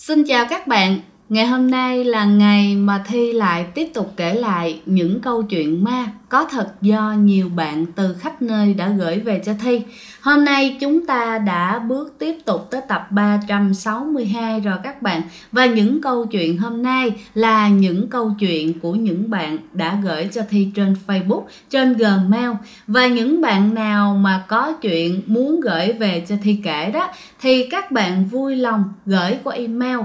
Xin chào các bạn, ngày hôm nay là ngày mà Thi lại tiếp tục kể lại những câu chuyện ma có thật do nhiều bạn từ khắp nơi đã gửi về cho Thi. Hôm nay chúng ta đã bước tiếp tục tới tập 362 rồi các bạn. Và những câu chuyện hôm nay là những câu chuyện của những bạn đã gửi cho Thi trên Facebook, trên Gmail. Và những bạn nào mà có chuyện muốn gửi về cho Thi kể đó thì các bạn vui lòng gửi qua email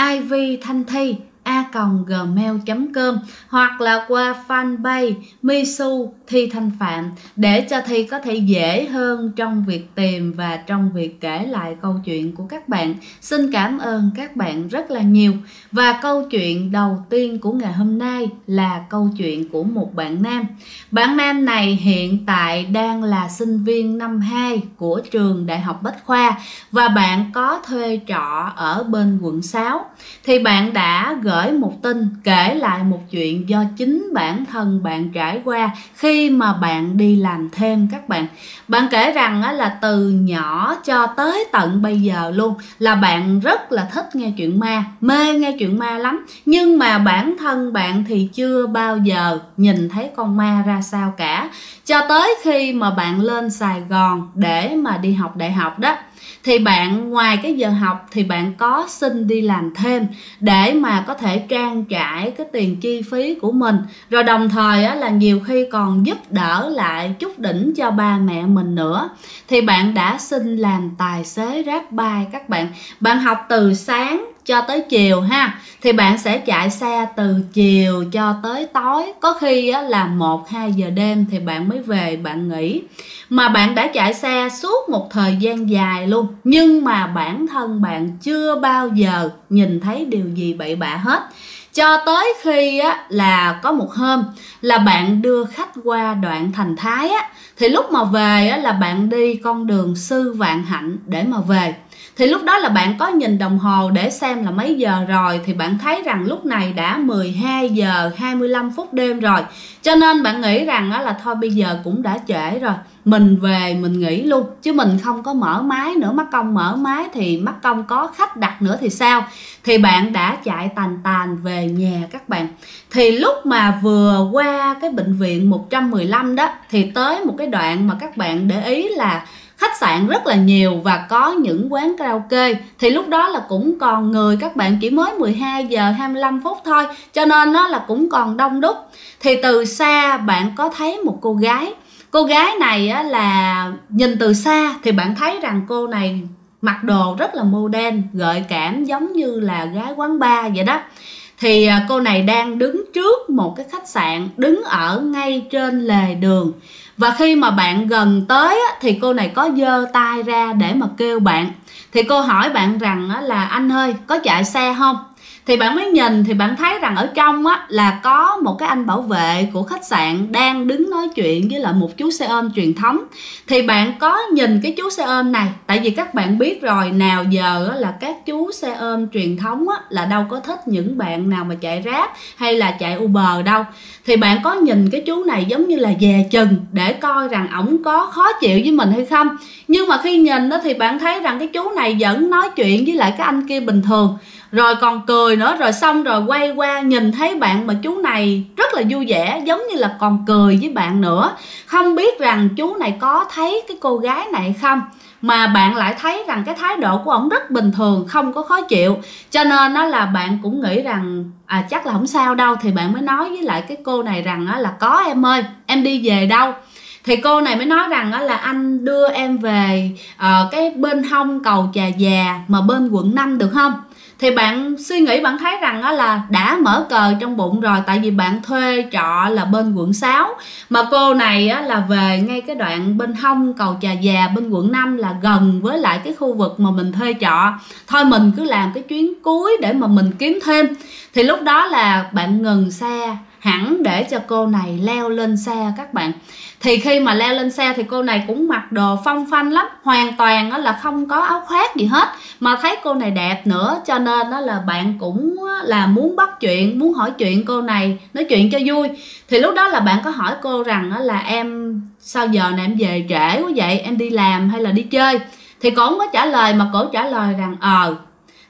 ivthanthi@gmail.com hoặc là qua fanpage Misu Thi Thanh Phạm để cho Thi có thể dễ hơn trong việc tìm và trong việc kể lại câu chuyện của các bạn. Xin cảm ơn các bạn rất là nhiều. Và câu chuyện đầu tiên của ngày hôm nay là câu chuyện của một bạn nam. Bạn nam này hiện tại đang là sinh viên năm 2 của trường Đại học Bách Khoa và bạn có thuê trọ ở bên quận 6. Thì bạn đã gửi một tin kể lại một chuyện do chính bản thân bạn trải qua khi mà bạn đi làm thêm các bạn. Bạn kể rằng là từ nhỏ cho tới tận bây giờ luôn là bạn rất là thích nghe chuyện ma, mê nghe chuyện ma lắm. Nhưng mà bản thân bạn thì chưa bao giờ nhìn thấy con ma ra sao cả. Cho tới khi mà bạn lên Sài Gòn để mà đi học đại học đó, thì bạn ngoài cái giờ học thì bạn có xin đi làm thêm để mà có thể trang trải cái tiền chi phí của mình. Rồi đồng thời là nhiều khi còn giúp đỡ lại chút đỉnh cho ba mẹ mình nữa. Thì bạn đã xin làm tài xế Grab-bike các bạn. Bạn học từ sáng cho tới chiều ha. Thì bạn sẽ chạy xe từ chiều cho tới tối. Có khi là 1-2 giờ đêm thì bạn mới về bạn nghỉ. Mà bạn đã chạy xe suốt một thời gian dài luôn. Nhưng mà bản thân bạn chưa bao giờ nhìn thấy điều gì bậy bạ hết. Cho tới khi là có một hôm là bạn đưa khách qua đoạn Thành Thái thì lúc mà về là bạn đi con đường Sư Vạn Hạnh để mà về. Thì lúc đó là bạn có nhìn đồng hồ để xem là mấy giờ rồi. Thì bạn thấy rằng lúc này đã 12 giờ 25 phút đêm rồi. Cho nên bạn nghĩ rằng là thôi bây giờ cũng đã trễ rồi, mình về mình nghỉ luôn, chứ mình không có mở máy nữa. Mắc công mở máy thì mắc công có khách đặt nữa thì sao. Thì bạn đã chạy tàn tàn về nhà các bạn. Thì lúc mà vừa qua cái bệnh viện 115 đó thì tới một cái đoạn mà các bạn để ý là khách sạn rất là nhiều và có những quán karaoke. Thì lúc đó là cũng còn người các bạn, chỉ mới 12 giờ 25 phút thôi. Cho nên nó là cũng còn đông đúc. Thì từ xa bạn có thấy một cô gái. Cô gái này là nhìn từ xa thì bạn thấy rằng cô này mặc đồ rất là modern, gợi cảm giống như là gái quán bar vậy đó. Thì cô này đang đứng trước một cái khách sạn, đứng ở ngay trên lề đường. Và khi mà bạn gần tới thì cô này có giơ tay ra để mà kêu bạn. Thì cô hỏi bạn rằng là anh ơi có chạy xe không? Thì bạn mới nhìn thì bạn thấy rằng ở trong là có một cái anh bảo vệ của khách sạn đang đứng nói chuyện với lại một chú xe ôm truyền thống. Thì bạn có nhìn cái chú xe ôm này, tại vì các bạn biết rồi, nào giờ là các chú xe ôm truyền thống là đâu có thích những bạn nào mà chạy Grab hay là chạy Uber đâu. Thì bạn có nhìn cái chú này giống như là dè chừng để coi rằng ổng có khó chịu với mình hay không. Nhưng mà khi nhìn thì bạn thấy rằng cái chú này vẫn nói chuyện với lại cái anh kia bình thường, rồi còn cười nữa. Rồi xong rồi quay qua nhìn thấy bạn mà chú này rất là vui vẻ, giống như là còn cười với bạn nữa. Không biết rằng chú này có thấy cái cô gái này không, mà bạn lại thấy rằng cái thái độ của ổng rất bình thường, không có khó chịu. Cho nên là bạn cũng nghĩ rằng chắc là không sao đâu. Thì bạn mới nói với lại cái cô này rằng là có em ơi, em đi về đâu? Thì cô này mới nói rằng là anh đưa em về cái bên hông cầu Trà Già mà bên quận 5 được không? Thì bạn suy nghĩ, bạn thấy rằng là đã mở cờ trong bụng rồi. Tại vì bạn thuê trọ là bên quận 6, mà cô này là về ngay cái đoạn bên hông cầu Trà Già bên quận 5 là gần với lại cái khu vực mà mình thuê trọ. Thôi mình cứ làm cái chuyến cuối để mà mình kiếm thêm. Thì lúc đó là bạn ngừng xe hẳn để cho cô này leo lên xe các bạn. Thì khi mà leo lên xe thì cô này cũng mặc đồ phong phanh lắm, hoàn toàn là không có áo khoác gì hết. Mà thấy cô này đẹp nữa cho nên là bạn cũng là muốn bắt chuyện, muốn hỏi chuyện cô này, nói chuyện cho vui. Thì lúc đó là bạn có hỏi cô rằng là em sao giờ này em về trễ quá vậy, em đi làm hay là đi chơi? Thì cô không có trả lời, mà cô trả lời rằng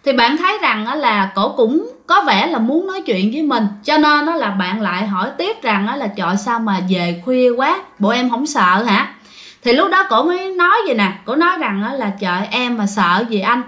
thì bạn thấy rằng á là cổ cũng có vẻ là muốn nói chuyện với mình, cho nên đó là bạn lại hỏi tiếp rằng á là trời sao mà về khuya quá, bộ em không sợ hả? Thì lúc đó cổ mới nói vậy nè, cổ nói rằng á là trời em mà sợ gì anh.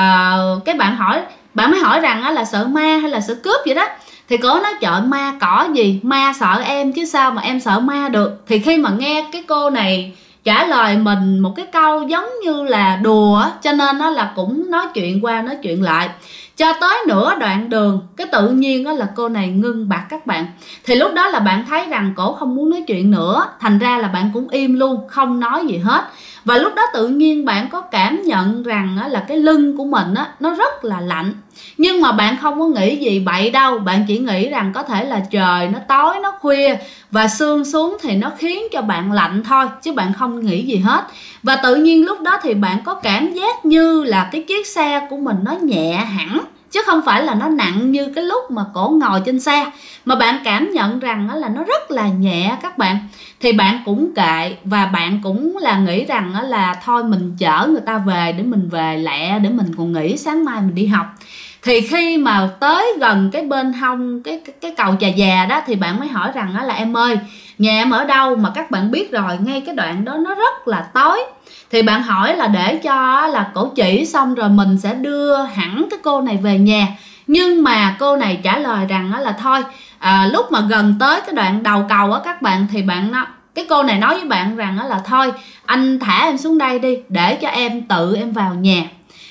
Cái bạn mới hỏi rằng á là sợ ma hay là sợ cướp vậy đó. Thì cổ nói trời ma cỏ gì, ma sợ em chứ sao mà em sợ ma được. Thì khi mà nghe cái cô này trả lời mình một cái câu giống như là đùa, cho nên nó là cũng nói chuyện qua nói chuyện lại, cho tới nửa đoạn đường cái tự nhiên đó là cô này ngưng bặt các bạn. Thì lúc đó là bạn thấy rằng cổ không muốn nói chuyện nữa, thành ra là bạn cũng im luôn, không nói gì hết. Và lúc đó tự nhiên bạn có cảm nhận rằng là cái lưng của mình nó rất là lạnh. Nhưng mà bạn không có nghĩ gì bậy đâu, bạn chỉ nghĩ rằng có thể là trời nó tối, nó khuya và sương xuống thì nó khiến cho bạn lạnh thôi, chứ bạn không nghĩ gì hết. Và tự nhiên lúc đó thì bạn có cảm giác như là cái chiếc xe của mình nó nhẹ hẳn, chứ không phải là nó nặng như cái lúc mà cổ ngồi trên xe, mà bạn cảm nhận rằng là nó rất là nhẹ các bạn. Thì bạn cũng kệ, và bạn cũng là nghĩ rằng là thôi mình chở người ta về để mình về lẹ, để mình còn nghỉ sáng mai mình đi học. Thì khi mà tới gần cái bên hông cái cầu Chà Già đó thì bạn mới hỏi rằng là em ơi, nhà em ở đâu? Mà các bạn biết rồi, ngay cái đoạn đó nó rất là tối. Thì bạn hỏi là để cho là cổ chỉ xong rồi mình sẽ đưa hẳn cái cô này về nhà. Nhưng mà cô này trả lời rằng là thôi, lúc mà gần tới cái đoạn đầu cầu á các bạn, thì cái cô này nói với bạn rằng là thôi anh thả em xuống đây đi, để cho em tự em vào nhà.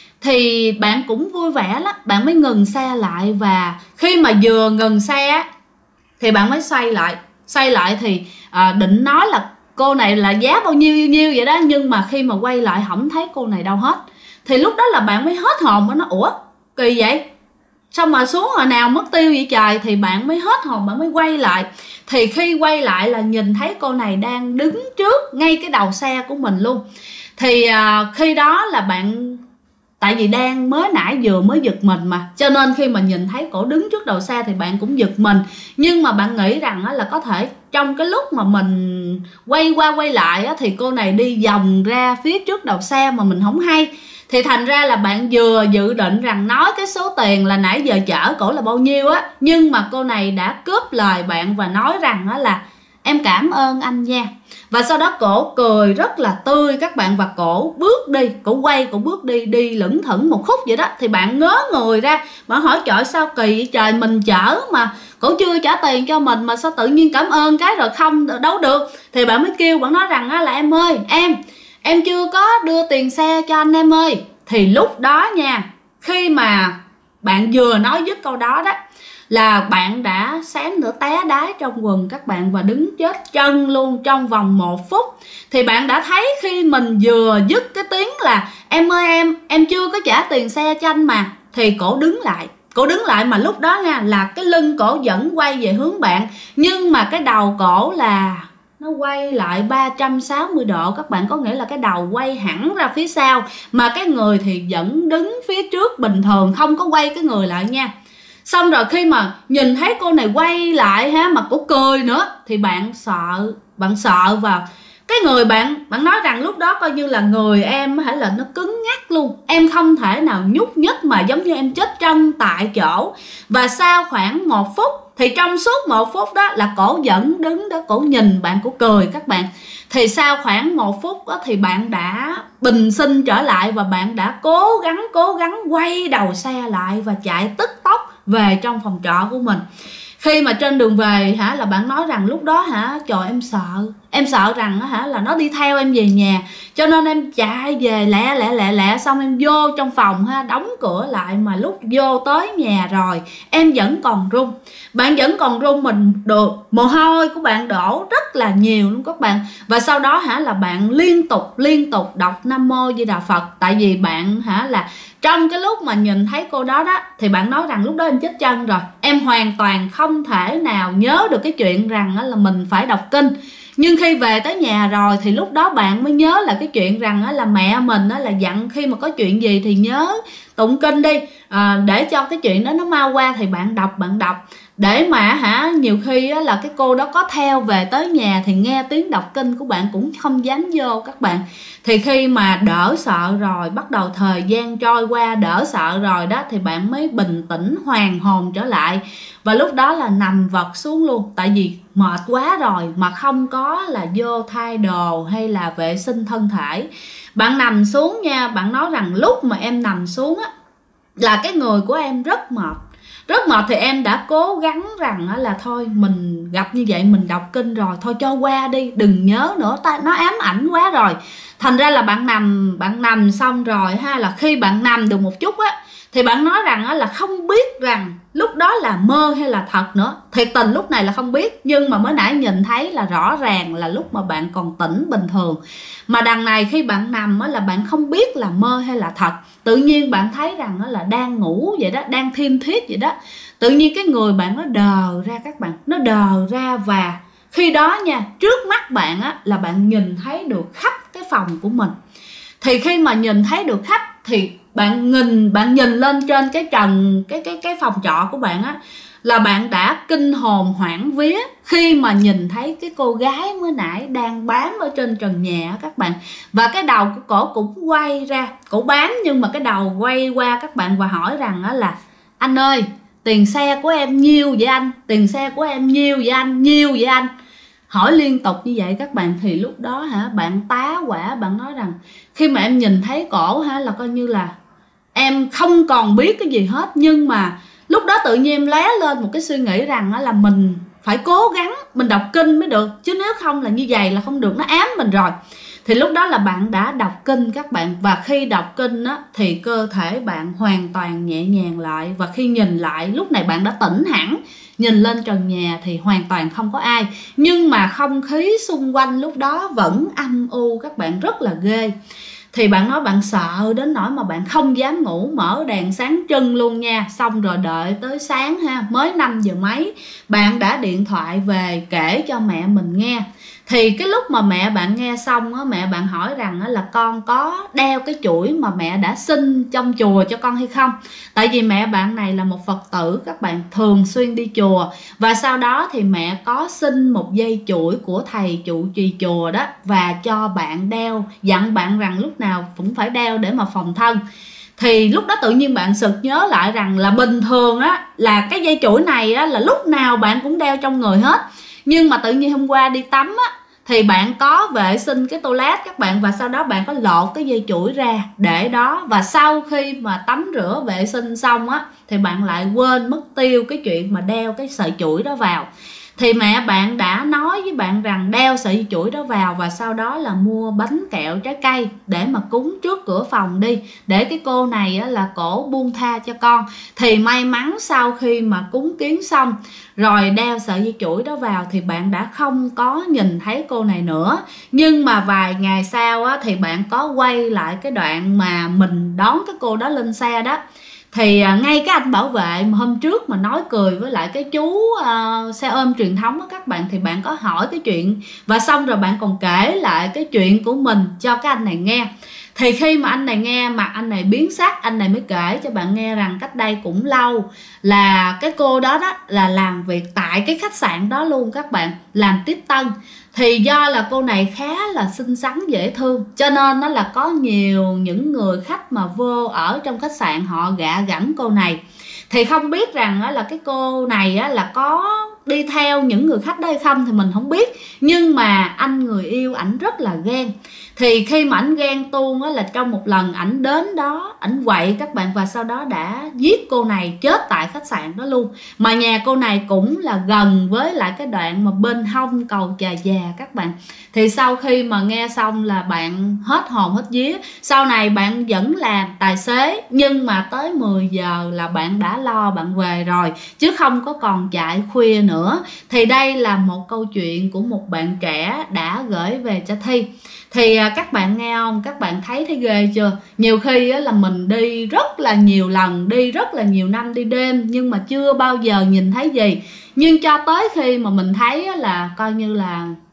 Thì bạn cũng vui vẻ lắm, bạn mới ngừng xe lại. Và khi mà vừa ngừng xe thì bạn mới xoay lại thì định nói là cô này là giá bao nhiêu vậy đó. Nhưng mà khi mà quay lại không thấy cô này đâu hết. Thì lúc đó là bạn mới hết hồn, nó ủa kỳ vậy, sao mà xuống hồi nào mất tiêu vậy trời. Thì bạn mới hết hồn, bạn mới quay lại. Thì khi quay lại là nhìn thấy cô này đang đứng trước ngay cái đầu xe của mình luôn. Thì khi đó là bạn, tại vì đang mới giật mình mà, cho nên khi mà nhìn thấy cổ đứng trước đầu xe thì bạn cũng giật mình. Nhưng mà bạn nghĩ rằng là có thể trong cái lúc mà mình quay qua quay lại thì cô này đi vòng ra phía trước đầu xe mà mình không hay. Thì thành ra là bạn vừa dự định rằng nói cái số tiền là nãy giờ chở cổ là bao nhiêu nhưng mà cô này đã cướp lời bạn và nói rằng là em cảm ơn anh nha. Và sau đó cổ cười rất là tươi các bạn, và cổ bước đi, cổ bước đi lững thững một khúc vậy đó. Thì bạn ngớ người ra, bạn hỏi trời sao kỳ vậy trời, mình chở mà cổ chưa trả tiền cho mình mà sao tự nhiên cảm ơn cái rồi không đâu được. Thì bạn mới kêu, bạn nói rằng là em ơi, em chưa có đưa tiền xe cho anh em ơi. Thì lúc đó nha, khi mà bạn vừa nói dứt câu đó đó là bạn đã xém nữa té đái trong quần các bạn, và đứng chết chân luôn trong vòng 1 phút. Thì bạn đã thấy khi mình vừa dứt cái tiếng là em ơi em chưa có trả tiền xe cho anh mà, thì cổ đứng lại mà lúc đó nha là cái lưng cổ vẫn quay về hướng bạn, nhưng mà cái đầu cổ là nó quay lại 360 độ các bạn. Có nghĩa là cái đầu quay hẳn ra phía sau, mà cái người thì vẫn đứng phía trước bình thường, không có quay cái người lại nha. Xong rồi khi mà nhìn thấy cô này quay lại mà cổ cười nữa thì bạn sợ và cái người bạn nói rằng lúc đó coi như là người em hay là nó cứng ngắc luôn, em không thể nào nhúc nhích mà giống như em chết chân tại chỗ. Và sau khoảng 1 phút, thì trong suốt 1 phút đó là cổ vẫn đứng đó, cổ nhìn bạn, cổ cười các bạn. Thì sau khoảng 1 phút đó thì bạn đã bình sinh trở lại, và bạn đã cố gắng quay đầu xe lại và chạy tức tốc về trong phòng trọ của mình. Khi mà trên đường về là bạn nói rằng lúc đó trời em sợ rằng là nó đi theo em về nhà, cho nên em chạy về lẹ, xong em vô trong phòng đóng cửa lại. Mà lúc vô tới nhà rồi em vẫn còn run, bạn vẫn còn run, mình được mồ hôi của bạn đổ rất là nhiều luôn các bạn. Và sau đó là bạn liên tục đọc Nam Mô Di Đà Phật. Tại vì bạn là trong cái lúc mà nhìn thấy cô đó thì bạn nói rằng lúc đó em chết chân rồi, em hoàn toàn không thể nào nhớ được cái chuyện rằng là mình phải đọc kinh. Nhưng khi về tới nhà rồi thì lúc đó bạn mới nhớ là cái chuyện rằng là mẹ mình là dặn khi mà có chuyện gì thì nhớ tụng kinh đi, để cho cái chuyện đó nó mau qua. Thì bạn đọc để mà nhiều khi là cái cô đó có theo về tới nhà thì nghe tiếng đọc kinh của bạn cũng không dám vô các bạn. Thì khi mà đỡ sợ rồi, bắt đầu thời gian trôi qua đỡ sợ rồi đó, thì bạn mới bình tĩnh hoàn hồn trở lại. Và lúc đó là nằm vật xuống luôn, tại vì mệt quá rồi mà không có là vô thay đồ hay là vệ sinh thân thể. Bạn nằm xuống nha, bạn nói rằng lúc mà em nằm xuống á là cái người của em rất mệt. Thì em đã cố gắng rằng là thôi mình gặp như vậy mình đọc kinh rồi, thôi cho qua đi, đừng nhớ nữa, nó ám ảnh quá rồi. Thành ra là bạn nằm xong rồi là khi bạn nằm được một chút á thì bạn nói rằng là không biết rằng lúc đó là mơ hay là thật nữa. Thiệt tình lúc này là không biết, nhưng mà mới nãy nhìn thấy là rõ ràng là lúc mà bạn còn tỉnh bình thường. Mà đằng này khi bạn nằm là bạn không biết là mơ hay là thật. Tự nhiên bạn thấy rằng là đang ngủ vậy đó, đang thiêm thiếp vậy đó. Tự nhiên cái người bạn nó đờ ra các bạn, nó đờ ra. Và khi đó nha, trước mắt bạn là bạn nhìn thấy được khắp cái phòng của mình. Thì khi mà nhìn thấy được khắp thì bạn nhìn lên trên cái trần cái phòng trọ của bạn là bạn đã kinh hồn hoảng vía khi mà nhìn thấy cái cô gái mới nãy đang bám ở trên trần nhà các bạn. Và cái đầu của cổ cũng quay ra, cổ bám nhưng mà cái đầu quay qua các bạn, và hỏi rằng là anh ơi, tiền xe của em nhiêu vậy anh? Tiền xe của em nhiêu vậy anh? Nhiêu vậy anh? Hỏi liên tục như vậy các bạn. Thì lúc đó bạn tá hỏa, bạn nói rằng khi mà em nhìn thấy cổ là coi như là em không còn biết cái gì hết. Nhưng mà lúc đó tự nhiên em lóe lên một cái suy nghĩ rằng là mình phải cố gắng mình đọc kinh mới được, chứ nếu không là như vậy là không được, nó ám mình rồi. Thì lúc đó là bạn đã đọc kinh các bạn. Và khi đọc kinh thì cơ thể bạn hoàn toàn nhẹ nhàng lại. Và khi nhìn lại, lúc này bạn đã tỉnh hẳn, nhìn lên trần nhà thì hoàn toàn không có ai. Nhưng mà không khí xung quanh lúc đó vẫn âm u các bạn, rất là ghê. Thì bạn nói bạn sợ đến nỗi mà bạn không dám ngủ, mở đèn sáng trưng luôn nha. Xong rồi đợi tới sáng mới 5 giờ mấy bạn đã điện thoại về kể cho mẹ mình nghe. Thì cái lúc mà mẹ bạn nghe xong mẹ bạn hỏi rằng là con có đeo cái chuỗi mà mẹ đã xin trong chùa cho con hay không. Tại vì mẹ bạn này là một Phật tử các bạn, thường xuyên đi chùa. Và sau đó thì mẹ có xin một dây chuỗi của thầy trụ trì chùa đó, và cho bạn đeo, dặn bạn rằng lúc nào cũng phải đeo để mà phòng thân. Thì lúc đó tự nhiên bạn sực nhớ lại rằng là bình thường là cái dây chuỗi này là lúc nào bạn cũng đeo trong người hết. Nhưng mà tự nhiên hôm qua đi tắm thì bạn có vệ sinh cái toilet các bạn, và sau đó bạn có lột cái dây chuỗi ra để đó. Và sau khi mà tắm rửa vệ sinh xong thì bạn lại quên mất tiêu cái chuyện mà đeo cái sợi chuỗi đó vào. Thì mẹ bạn đã nói với bạn rằng đeo sợi chuỗi đó vào, và sau đó là mua bánh kẹo trái cây để mà cúng trước cửa phòng đi, để cái cô này là cổ buông tha cho con. Thì may mắn sau khi mà cúng kiến xong rồi đeo sợi dây chuỗi đó vào thì bạn đã không có nhìn thấy cô này nữa. Nhưng mà vài ngày sau thì bạn có quay lại cái đoạn mà mình đón cái cô đó lên xe đó. Thì ngay cái anh bảo vệ mà hôm trước mà nói cười với lại cái chú xe ôm truyền thống các bạn, thì bạn có hỏi cái chuyện, và xong rồi bạn còn kể lại cái chuyện của mình cho cái anh này nghe. Thì khi mà anh này nghe, mặt anh này biến sắc, anh này mới kể cho bạn nghe rằng cách đây cũng lâu là cái cô đó là làm việc tại cái khách sạn đó luôn các bạn, làm tiếp tân. Thì do là cô này khá là xinh xắn dễ thương, cho nên nó là có nhiều những người khách mà vô ở trong khách sạn họ gạ gẫm cô này. Thì không biết rằng là cái cô này là có đi theo những người khách đó hay không thì mình không biết. Nhưng mà anh người yêu ảnh rất là ghen. Thì khi mà ảnh ghen tuông là trong một lần ảnh đến đó, ảnh quậy các bạn, và sau đó đã giết cô này chết tại khách sạn đó luôn. Mà nhà cô này cũng là gần với lại cái đoạn mà bên hông cầu Chà Già các bạn. Thì sau khi mà nghe xong là bạn hết hồn hết vía. Sau này bạn vẫn làm tài xế, nhưng mà tới 10 giờ là bạn đã lo bạn về rồi, chứ không có còn chạy khuya nữa. Thì đây là một câu chuyện của một bạn trẻ đã gửi về cho Thi. Thì các bạn nghe không? Các bạn thấy ghê chưa? Nhiều khi là mình đi rất là nhiều lần, đi rất là nhiều năm đi đêm, nhưng mà chưa bao giờ nhìn thấy gì. Nhưng cho tới khi mà mình thấy là coi như là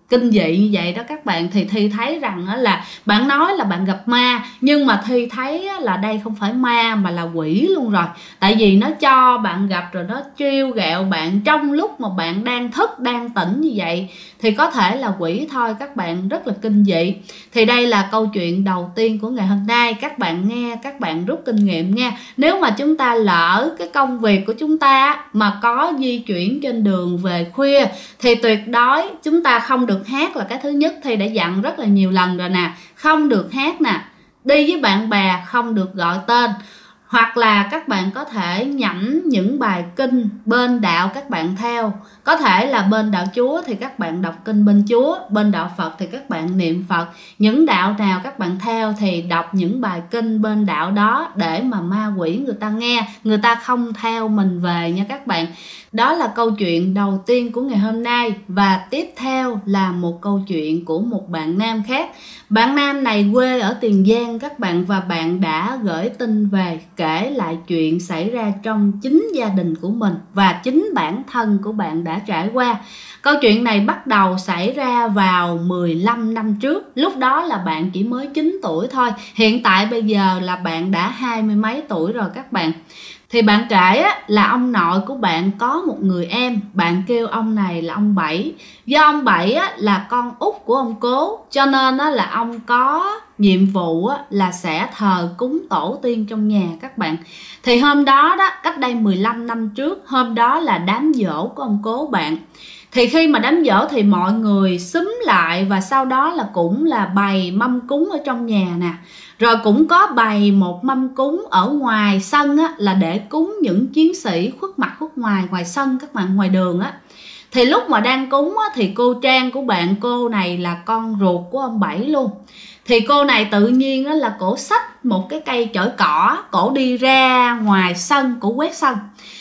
kinh dị như vậy đó các bạn, thì Thi thấy rằng là bạn nói là bạn gặp ma, nhưng mà Thi thấy là đây không phải ma mà là quỷ luôn rồi. Tại vì nó cho bạn gặp rồi nó trêu ghẹo bạn trong lúc mà bạn đang thức đang tỉnh như vậy, thì có thể là quỷ thôi các bạn, rất là kinh dị. Thì đây là câu chuyện đầu tiên của ngày hôm nay, các bạn nghe các bạn rút kinh nghiệm nha. Nếu mà chúng ta lỡ cái công việc của chúng ta mà có di chuyển trên đường về khuya thì tuyệt đối chúng ta không được hát, là cái thứ nhất Thi đã dặn rất là nhiều lần rồi nè, không được hát nè, đi với bạn bè không được gọi tên, hoặc là các bạn có thể nhẩm những bài kinh bên đạo các bạn theo. Có thể là bên đạo Chúa thì các bạn đọc kinh bên Chúa, bên đạo Phật thì các bạn niệm Phật. Những đạo nào các bạn theo thì đọc những bài kinh bên đạo đó, để mà ma quỷ người ta nghe, người ta không theo mình về nha các bạn. Đó là câu chuyện đầu tiên của ngày hôm nay. Và tiếp theo là một câu chuyện của một bạn nam khác. Bạn nam này quê ở Tiền Giang các bạn, và bạn đã gửi tin về kể lại chuyện xảy ra trong chính gia đình của mình và chính bản thân của bạn đã trải qua. Câu chuyện này bắt đầu xảy ra vào 15 năm trước. Lúc đó là bạn chỉ mới 9 tuổi thôi. Hiện tại bây giờ là bạn đã 20 mấy tuổi rồi các bạn. Thì bạn kể là ông nội của bạn có một người em, bạn kêu ông này là ông Bảy. Do ông Bảy là con út của ông Cố, cho nên là ông có nhiệm vụ là sẽ thờ cúng tổ tiên trong nhà các bạn. Thì hôm đó cách đây 15 năm trước, hôm đó là đám giỗ của ông Cố bạn. Thì khi mà đám giỗ thì mọi người xúm lại, và sau đó là cũng là bày mâm cúng ở trong nhà nè. Rồi cũng có bày một mâm cúng ở ngoài sân là để cúng những chiến sĩ khuất mặt khuất ngoài sân các bạn, ngoài đường Thì lúc mà đang cúng thì cô Trang của bạn, cô này là con ruột của ông Bảy luôn. Thì cô này tự nhiên là cổ xách một cái cây chổi cỏ, cổ đi ra ngoài sân, cổ quét sân.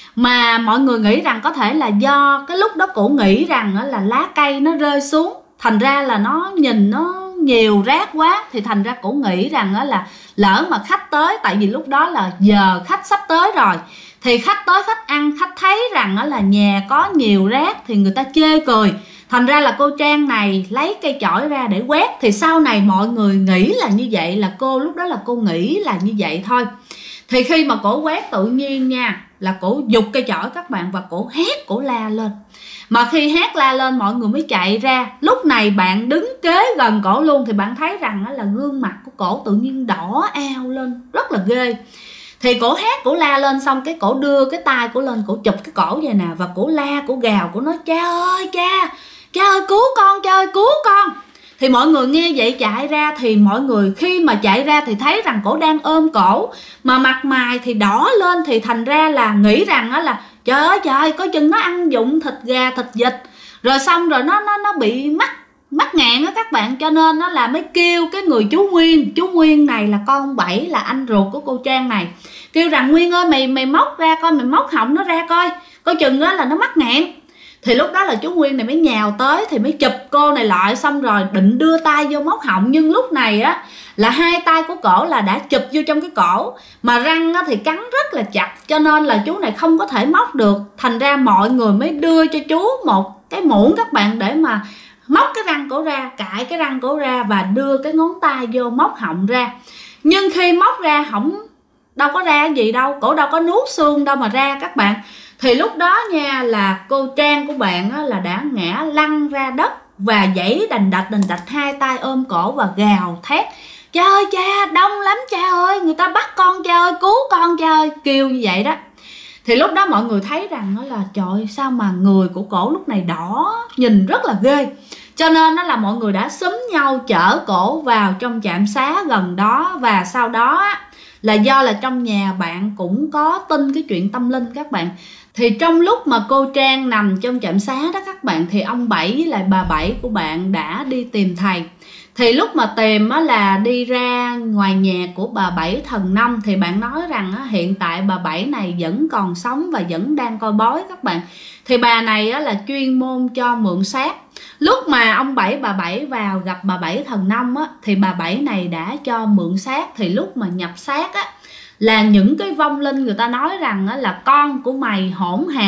Mà mọi người nghĩ rằng có thể là do cái lúc đó cổ nghĩ rằng là lá cây nó rơi xuống, thành ra là nó nhìn nó nhiều rác quá, thì thành ra cổ nghĩ rằng là lỡ mà khách tới, tại vì lúc đó là giờ khách sắp tới rồi, thì khách tới khách ăn, khách thấy rằng là nhà có nhiều rác thì người ta chê cười. Thành ra là cô Trang này lấy cây chổi ra để quét. Thì sau này mọi người nghĩ là như vậy, là cô lúc đó là cô nghĩ là như vậy thôi. Thì khi mà cổ quét tự nhiên nha, là cổ giục cây chổi các bạn, và cổ hét, cổ la lên. Mà khi hét la lên mọi người mới chạy ra. Lúc này bạn đứng kế gần cổ luôn, thì bạn thấy rằng là gương mặt của cổ tự nhiên đỏ ao lên, rất là ghê. Thì cổ hét, cổ la lên, xong cái cổ đưa cái tay cổ lên, cổ chụp cái cổ vậy nè, và cổ la, cổ gào, cổ nói cha ơi cha ơi cứu con, cha ơi cứu con. Thì mọi người nghe vậy chạy ra, thì mọi người khi mà chạy ra thì thấy rằng cổ đang ôm cổ, mà mặt mày thì đỏ lên, thì thành ra là nghĩ rằng là trời ơi coi chừng nó ăn dụng thịt gà thịt vịt, rồi xong rồi nó bị mắc ngạn các bạn, cho nên nó là mới kêu cái người chú Nguyên này là con Bảy, là anh ruột của cô Trang này, kêu rằng Nguyên ơi mày móc ra coi, mày móc họng nó ra coi chừng là nó mắc ngạn. Thì lúc đó là chú Nguyên này mới nhào tới, thì mới chụp cô này lại, xong rồi định đưa tay vô móc họng, nhưng lúc này là hai tay của cổ là đã chụp vô trong cái cổ, mà răng thì cắn rất là chặt, cho nên là chú này không có thể móc được. Thành ra mọi người mới đưa cho chú một cái muỗng các bạn, để mà móc cái răng cổ ra, cạy cái răng cổ ra, và đưa cái ngón tay vô móc họng ra. Nhưng khi móc ra đâu có ra gì đâu, cổ đâu có nuốt xương đâu mà ra các bạn. Thì lúc đó nha, là cô Trang của bạn là đã ngã lăn ra đất và giãy đành đạch, hai tay ôm cổ và gào thét: cha ơi cha, đông lắm cha ơi, người ta bắt con cha ơi, cứu con cha ơi, kêu như vậy đó. Thì lúc đó mọi người thấy rằng là trời, sao mà người của cổ lúc này đỏ, nhìn rất là ghê. Cho nên là mọi người đã xúm nhau chở cổ vào trong trạm xá gần đó. Và sau đó là do là trong nhà bạn cũng có tin cái chuyện tâm linh các bạn. Thì trong lúc mà cô Trang nằm trong trạm xá đó các bạn, thì ông Bảy với lại bà Bảy của bạn đã đi tìm thầy. Thì lúc mà tìm là đi ra ngoài nhà của bà Bảy thần nông, thì bạn nói rằng hiện tại bà Bảy này vẫn còn sống và vẫn đang coi bói các bạn. Thì bà này là chuyên môn cho mượn xác. Lúc mà ông Bảy bà Bảy vào gặp bà Bảy thần nông thì bà Bảy này đã cho mượn xác. Thì lúc mà nhập xác là những cái vong linh người ta nói rằng là con của mày hỗn hào,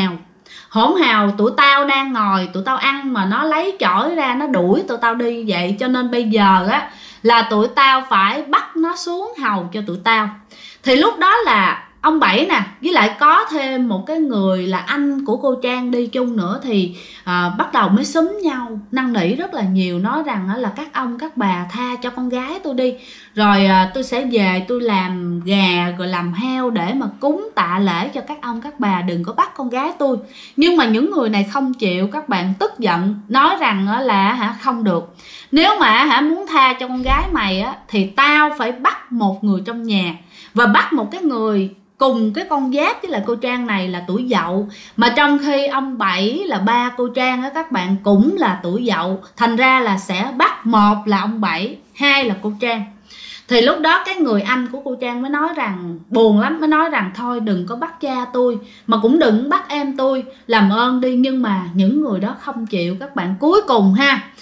hỗn hào tụi tao đang ngồi tụi tao ăn mà nó lấy chổi ra nó đuổi tụi tao đi vậy, cho nên bây giờ á là tụi tao phải bắt nó xuống hầu cho tụi tao. Thì lúc đó là ông Bảy nè, với lại có thêm một cái người là anh của cô Trang đi chung nữa, thì bắt đầu mới xúm nhau năn nỉ rất là nhiều, nói rằng là các ông các bà tha cho con gái tôi đi, rồi tôi sẽ về tôi làm gà rồi làm heo để mà cúng tạ lễ cho các ông các bà, đừng có bắt con gái tôi. Nhưng mà những người này không chịu, các bạn tức giận nói rằng là không được, nếu mà muốn tha cho con gái mày á thì tao phải bắt một người trong nhà, và bắt một cái người cùng cái con Giáp với lại cô Trang này là tuổi Dậu, mà trong khi ông Bảy là ba cô Trang á các bạn cũng là tuổi Dậu, thành ra là sẽ bắt một là ông Bảy, hai là cô Trang. Thì lúc đó cái người anh của cô Trang mới nói rằng buồn lắm, mới nói rằng thôi đừng có bắt cha tôi, mà cũng đừng bắt em tôi, làm ơn đi. Nhưng mà những người đó không chịu các bạn. Cuối cùng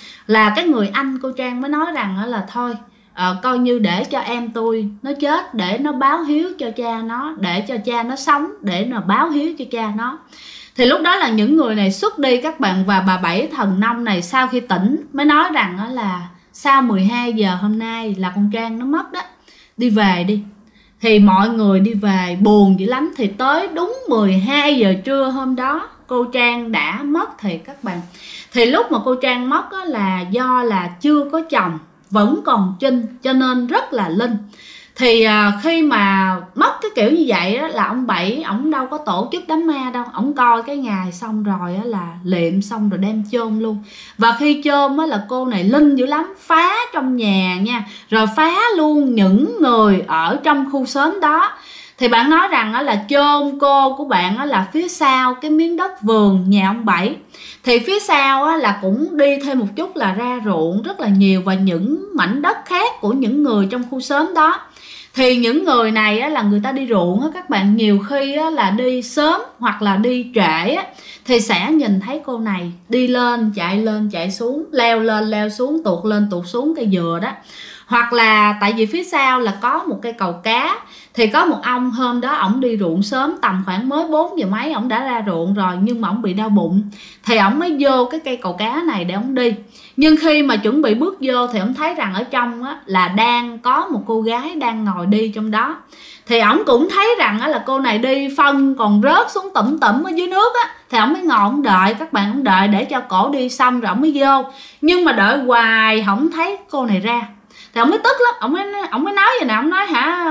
là cái người anh cô Trang mới nói rằng là thôi coi như để cho em tôi nó chết để nó báo hiếu cho cha nó, để cho cha nó sống để mà báo hiếu cho cha nó. Thì lúc đó là những người này xuất đi các bạn, và bà Bảy Thần Nông này sau khi tỉnh mới nói rằng là sau 12 giờ hôm nay là con Trang nó mất đó, đi về đi. Thì mọi người đi về buồn dữ lắm. Thì tới đúng 12 giờ trưa hôm đó cô Trang đã mất thiệt các bạn. Thì lúc mà cô Trang mất là do là chưa có chồng, vẫn còn trinh, cho nên rất là linh. Thì khi mà mất cái kiểu như vậy đó, là ông Bảy ổng đâu có tổ chức đám ma đâu, ổng coi cái ngày xong rồi là liệm xong rồi đem chôn luôn. Và khi chôn là cô này linh dữ lắm, phá trong nhà nha, rồi phá luôn những người ở trong khu xóm đó. Thì bạn nói rằng là chôn cô của bạn là phía sau cái miếng đất vườn nhà ông Bảy. Thì phía sau là cũng đi thêm một chút là ra ruộng rất là nhiều, và những mảnh đất khác của những người trong khu xóm đó. Thì những người này là người ta đi ruộng các bạn, nhiều khi là đi sớm hoặc là đi trễ thì sẽ nhìn thấy cô này đi lên chạy xuống, leo lên leo xuống, tuột lên tuột xuống cây dừa đó. Hoặc là tại vì phía sau là có một cây cầu cá, thì có một ông hôm đó ổng đi ruộng sớm, tầm khoảng mới 4 giờ mấy ổng đã ra ruộng rồi, nhưng mà ổng bị đau bụng, thì ổng mới vô cái cây cầu cá này để ổng đi. Nhưng khi mà chuẩn bị bước vô thì ổng thấy rằng ở trong là đang có một cô gái đang ngồi đi trong đó. Thì ổng cũng thấy rằng là cô này đi phân còn rớt xuống tủm tủm ở dưới nước thì ổng mới ngồi ổng đợi các bạn, ổng đợi để cho cổ đi xong rồi ổng mới vô. Nhưng mà đợi hoài không thấy cô này ra, thì ông mới tức lắm, ông mới nói vậy nè, ông nói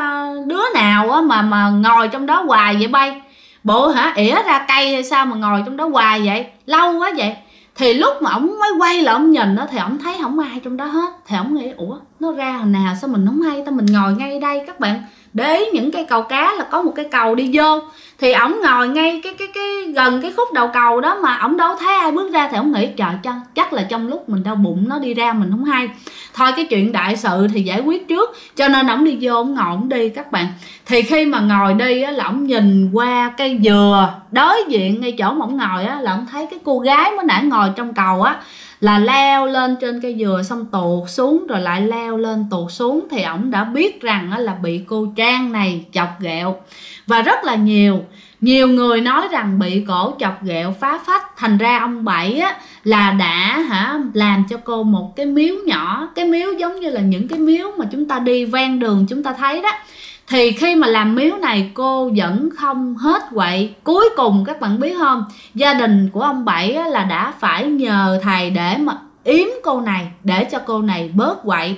đứa nào mà ngồi trong đó hoài vậy bay, bộ ỉa ra cây hay sao mà ngồi trong đó hoài vậy, lâu quá vậy. Thì lúc mà ông mới quay lại ông nhìn thì ông thấy không ai trong đó hết. Thì ông nghĩ ủa nó ra hồi nào sao mình không hay ta, mình ngồi ngay đây các bạn. Để ý những cây cầu cá là có một cây cầu đi vô, thì ổng ngồi ngay cái gần cái khúc đầu cầu đó mà ổng đâu thấy ai bước ra. Thì ổng nghĩ trời chắc là trong lúc mình đau bụng nó đi ra mình không hay, thôi cái chuyện đại sự thì giải quyết trước, cho nên ổng đi vô ổng ngồi ổng đi các bạn. Thì khi mà ngồi đi là ổng nhìn qua cây dừa đối diện ngay chỗ mà ổng ngồi là ổng thấy cái cô gái mới nãy ngồi trong cầu là leo lên trên cây dừa xong tuột xuống rồi lại leo lên tuột xuống. Thì ổng đã biết rằng là bị cô Trang này chọc ghẹo. Và rất là nhiều người nói rằng bị cổ chọc ghẹo phá phách, thành ra ông Bảy là đã làm cho cô một cái miếu nhỏ, cái miếu giống như là những cái miếu mà chúng ta đi ven đường chúng ta thấy đó. Thì khi mà làm miếu này cô vẫn không hết quậy. Cuối cùng các bạn biết không, gia đình của ông Bảy là đã phải nhờ thầy để mà yếm cô này, để cho cô này bớt quậy.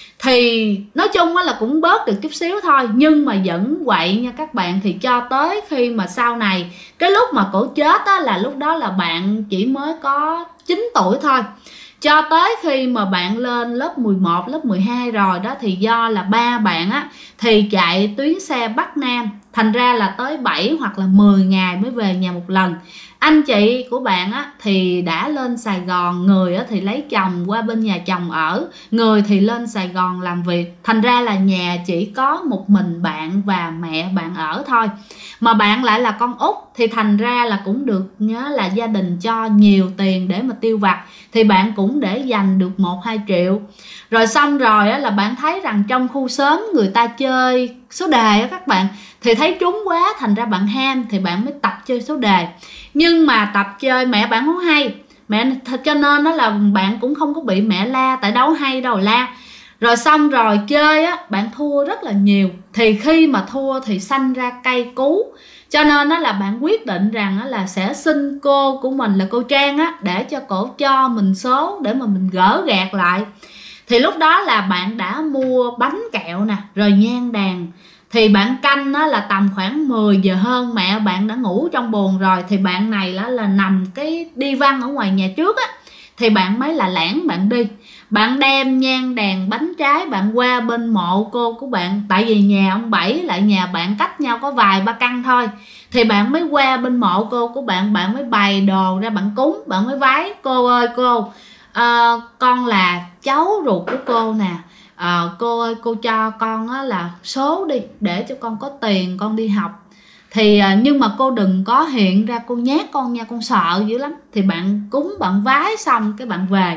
Thì nói chung là cũng bớt được chút xíu thôi, nhưng mà vẫn quậy nha các bạn. Thì cho tới khi mà sau này, cái lúc mà cổ chết là lúc đó là bạn chỉ mới có 9 tuổi thôi. Cho tới khi mà bạn lên lớp 11, lớp 12 rồi đó, thì do là ba bạn thì chạy tuyến xe Bắc Nam, thành ra là tới 7 hoặc là 10 ngày mới về nhà một lần. Anh chị của bạn thì đã lên Sài Gòn, người thì lấy chồng qua bên nhà chồng ở, người thì lên Sài Gòn làm việc. Thành ra là nhà chỉ có một mình bạn và mẹ bạn ở thôi. Mà bạn lại là con út, thì thành ra là cũng được nhớ là gia đình cho nhiều tiền để mà tiêu vặt. Thì bạn cũng để dành được 1-2 triệu. Rồi xong rồi là bạn thấy rằng trong khu xóm người ta chơi số đề các bạn. thì thấy trúng quá, thành ra bạn ham thì bạn mới tập chơi số đề. Nhưng mà tập chơi mẹ bạn không hay, cho nên đó là bạn cũng không có bị mẹ la, tại đâu hay đâu la. Rồi xong rồi chơi á, bạn thua rất là nhiều, thì khi mà thua thì sanh ra cay cú. Cho nên đó là bạn quyết định rằng là sẽ xin cô của mình là cô Trang á, để cho cổ cho mình số để mà mình gỡ gạt lại. Thì lúc đó là bạn đã mua bánh kẹo nè, rồi nhang đàn. Thì bạn canh đó là tầm khoảng 10 giờ hơn, mẹ bạn đã ngủ trong buồng rồi. Thì bạn này là nằm cái đi văn ở ngoài nhà trước á, thì bạn mới là lãng bạn đi. Bạn đem nhang đàn bánh trái bạn qua bên mộ cô của bạn, tại vì nhà ông Bảy lại nhà bạn cách nhau có vài ba căn thôi. Thì bạn mới qua bên mộ cô của bạn, bạn mới bày đồ ra bạn cúng, bạn mới vái: cô ơi cô, con là cháu ruột của cô nè, cô ơi cô cho con là số đi để cho con có tiền con đi học. Thì nhưng mà cô đừng có hiện ra cô nhát con nha, con sợ dữ lắm. Thì bạn cúng bạn vái xong cái bạn về.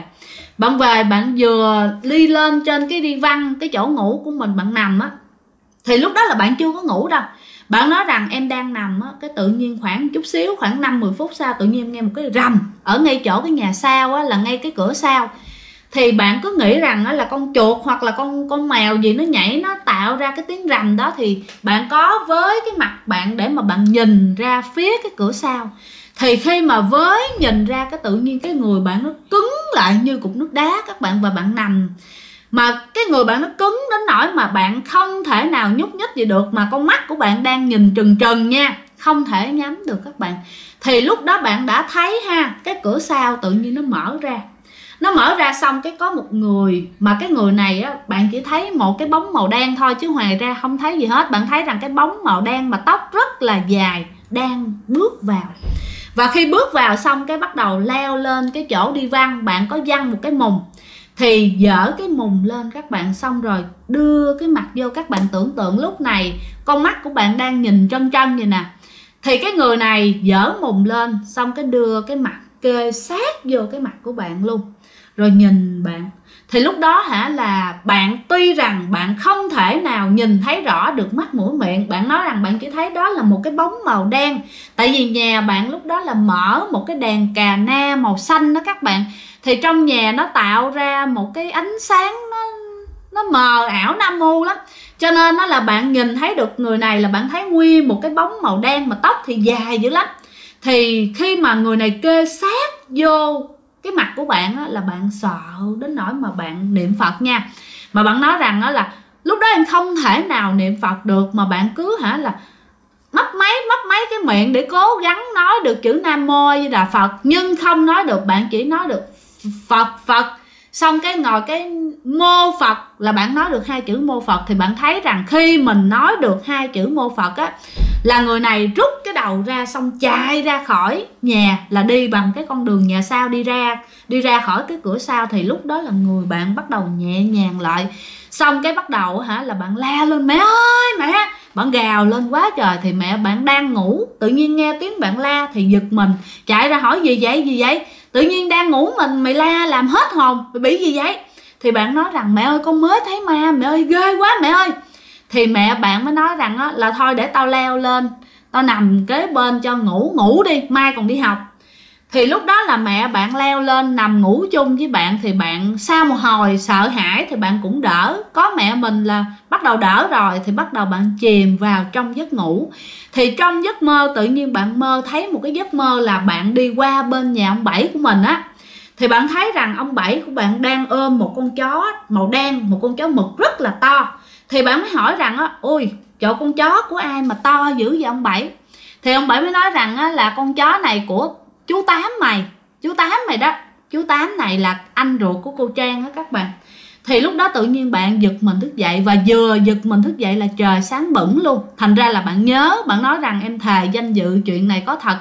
Bạn vừa đi lên trên cái đi văn, cái chỗ ngủ của mình bạn nằm á, thì lúc đó là bạn chưa có ngủ đâu. Bạn nói rằng em đang nằm á, cái tự nhiên khoảng chút xíu, khoảng 5-10 phút sau, tự nhiên em nghe một cái rầm ở ngay chỗ cái nhà sau á, là ngay cái cửa sau. Thì bạn cứ nghĩ rằng là con chuột hoặc là con mèo gì nó nhảy, nó tạo ra cái tiếng rầm đó. Thì bạn có với cái mặt bạn để mà bạn nhìn ra phía cái cửa sau. Thì khi mà với nhìn ra, cái tự nhiên cái người bạn nó cứng lại như cục nước đá các bạn. Và bạn nằm mà cái người bạn nó cứng đến nỗi mà bạn không thể nào nhúc nhích gì được, mà con mắt của bạn đang nhìn trừng trừng nha, không thể nhắm được các bạn. Thì lúc đó bạn đã thấy ha, cái cửa sau tự nhiên nó mở ra. Nó mở ra xong cái có một người, mà cái người này á, bạn chỉ thấy một cái bóng màu đen thôi, chứ ngoài ra không thấy gì hết. Bạn thấy rằng cái bóng màu đen mà tóc rất là dài đang bước vào. Và khi bước vào xong cái bắt đầu leo lên cái chỗ đi văn, bạn có văng một cái mùng. Thì dỡ cái mùng lên các bạn, xong rồi đưa cái mặt vô. Các bạn tưởng tượng lúc này con mắt của bạn đang nhìn chân chân vậy nè. Thì cái người này dỡ mùng lên, xong cái đưa cái mặt kê sát vô cái mặt của bạn luôn, rồi nhìn bạn. Thì lúc đó là bạn, tuy rằng bạn không thể nào nhìn thấy rõ được mắt mũi miệng, bạn nói rằng bạn chỉ thấy đó là một cái bóng màu đen. Tại vì nhà bạn lúc đó là mở một cái đèn cà na màu xanh đó các bạn. Thì trong nhà nó tạo ra một cái ánh sáng nó mờ ảo nam mô lắm. Cho nên nó là bạn nhìn thấy được người này là bạn thấy nguyên một cái bóng màu đen, mà tóc thì dài dữ lắm. Thì khi mà người này kê sát vô cái mặt của bạn á, là bạn sợ đến nỗi mà bạn niệm Phật nha. Mà bạn nói rằng á, là lúc đó em không thể nào niệm Phật được, mà bạn cứ là mấp máy cái miệng để cố gắng nói được chữ Nam Mô A Di Đà Phật, nhưng không nói được. Bạn chỉ nói được Phật. Xong cái ngồi cái mô Phật là bạn nói được 2 chữ mô Phật. Thì bạn thấy rằng khi mình nói được 2 chữ mô Phật á, là người này rút cái đầu ra, xong chạy ra khỏi nhà, là đi bằng cái con đường nhà sau đi ra khỏi cái cửa sau. Thì lúc đó là người bạn bắt đầu nhẹ nhàng lại. Xong cái bắt đầu là bạn la lên: mẹ ơi mẹ! Bạn gào lên quá trời. Thì mẹ bạn đang ngủ, tự nhiên nghe tiếng bạn la thì giật mình, chạy ra hỏi: gì vậy? Tự nhiên đang ngủ mày la làm hết hồn, mày bị gì vậy? Thì bạn nói rằng: mẹ ơi con mới thấy ma, mẹ ơi ghê quá mẹ ơi. Thì mẹ bạn mới nói rằng là thôi để tao leo lên, tao nằm kế bên cho ngủ đi, mai còn đi học. Thì lúc đó là mẹ bạn leo lên nằm ngủ chung với bạn. Thì bạn sau một hồi sợ hãi thì bạn cũng đỡ, có mẹ mình là bắt đầu đỡ rồi. Thì bắt đầu bạn chìm vào trong giấc ngủ. Thì trong giấc mơ tự nhiên bạn mơ thấy một cái giấc mơ là bạn đi qua bên nhà ông Bảy của mình á. Thì bạn thấy rằng ông Bảy của bạn đang ôm một con chó màu đen, một con chó mực rất là to. Thì bạn mới hỏi rằng ôi chỗ con chó của ai mà to dữ vậy ông Bảy? Thì ông Bảy mới nói rằng là con chó này của chú Tám mày. Chú Tám mày đó. Chú Tám này là anh ruột của cô Trang đó các bạn. Thì lúc đó tự nhiên bạn giật mình thức dậy. Và vừa giật mình thức dậy là trời sáng bừng luôn. Thành ra là bạn nhớ, bạn nói rằng em thề danh dự chuyện này có thật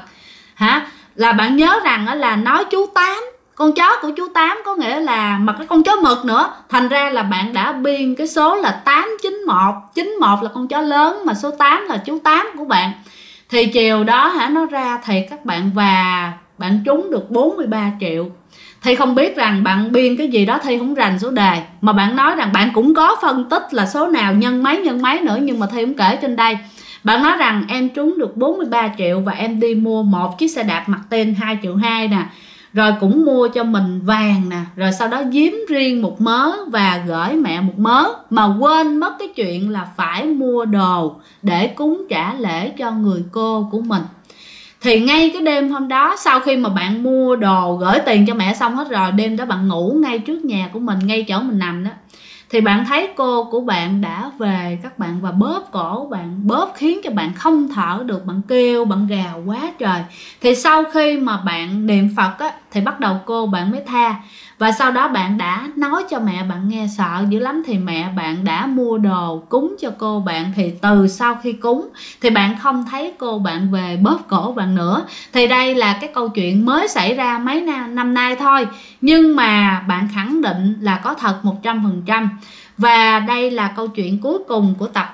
là bạn nhớ rằng là nói chú Tám, con chó của chú Tám, có nghĩa là mà cái con chó mực nữa. Thành ra là bạn đã biên cái số là 891. 91 là con chó lớn, mà số 8 là chú Tám của bạn. Thì chiều đó nó ra thiệt các bạn. Và bạn trúng được 43 triệu. Thì không biết rằng bạn biên cái gì đó, Thi không rành số đề. Mà bạn nói rằng bạn cũng có phân tích là số nào nhân mấy nữa, nhưng mà Thi không kể trên đây. Bạn nói rằng em trúng được 43 triệu và em đi mua một chiếc xe đạp mặt tên 2,2 triệu nè, rồi cũng mua cho mình vàng nè, rồi sau đó giếm riêng một mớ và gửi mẹ một mớ, mà quên mất cái chuyện là phải mua đồ để cúng trả lễ cho người cô của mình. Thì ngay cái đêm hôm đó, sau khi mà bạn mua đồ gửi tiền cho mẹ xong hết rồi, đêm đó bạn ngủ ngay trước nhà của mình, ngay chỗ mình nằm đó, thì bạn thấy cô của bạn đã về các bạn, và bóp cổ bạn, bóp khiến cho bạn không thở được, bạn kêu, bạn gào quá trời. Thì sau khi mà bạn niệm Phật á, thì bắt đầu cô bạn mới tha. Và sau đó bạn đã nói cho mẹ bạn nghe, sợ dữ lắm, thì mẹ bạn đã mua đồ cúng cho cô bạn. Thì từ sau khi cúng thì bạn không thấy cô bạn về bóp cổ bạn nữa. Thì đây là cái câu chuyện mới xảy ra mấy năm nay thôi, nhưng mà bạn khẳng định là có thật 100%. Và đây là câu chuyện cuối cùng của tập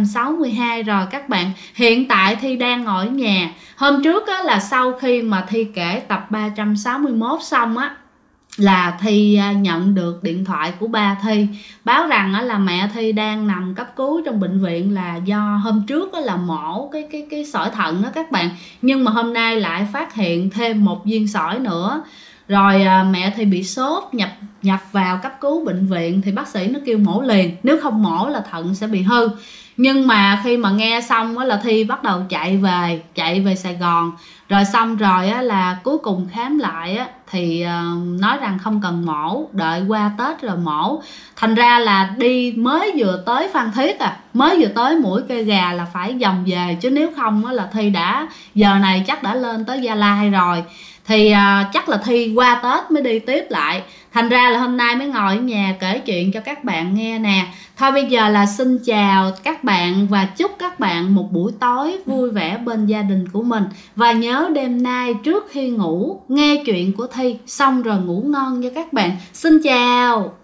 362 rồi các bạn. Hiện tại Thi đang ngồi ở nhà. Hôm trước á, là sau khi mà Thi kể tập 361 xong á, là Thi nhận được điện thoại của ba Thi báo rằng là mẹ Thi đang nằm cấp cứu trong bệnh viện, là do hôm trước là mổ cái sỏi thận đó các bạn, nhưng mà hôm nay lại phát hiện thêm một viên sỏi nữa. Rồi mẹ Thi bị sốt, nhập vào cấp cứu bệnh viện, thì bác sĩ nó kêu mổ liền, nếu không mổ là thận sẽ bị hư. Nhưng mà khi mà nghe xong là Thi bắt đầu chạy về Sài Gòn. Rồi xong rồi là cuối cùng khám lại thì nói rằng không cần mổ, đợi qua Tết rồi mổ. Thành ra là mới vừa tới Phan Thiết mới vừa tới Mũi Cây Gà là phải vòng về, chứ nếu không là Thi đã giờ này chắc đã lên tới Gia Lai rồi. Thì chắc là Thi qua Tết mới đi tiếp lại. Thành ra là hôm nay mới ngồi ở nhà kể chuyện cho các bạn nghe nè. Thôi bây giờ là xin chào các bạn và chúc các bạn một buổi tối vui vẻ bên gia đình của mình. Và nhớ đêm nay trước khi ngủ nghe chuyện của Thi xong rồi ngủ ngon nha các bạn. Xin chào.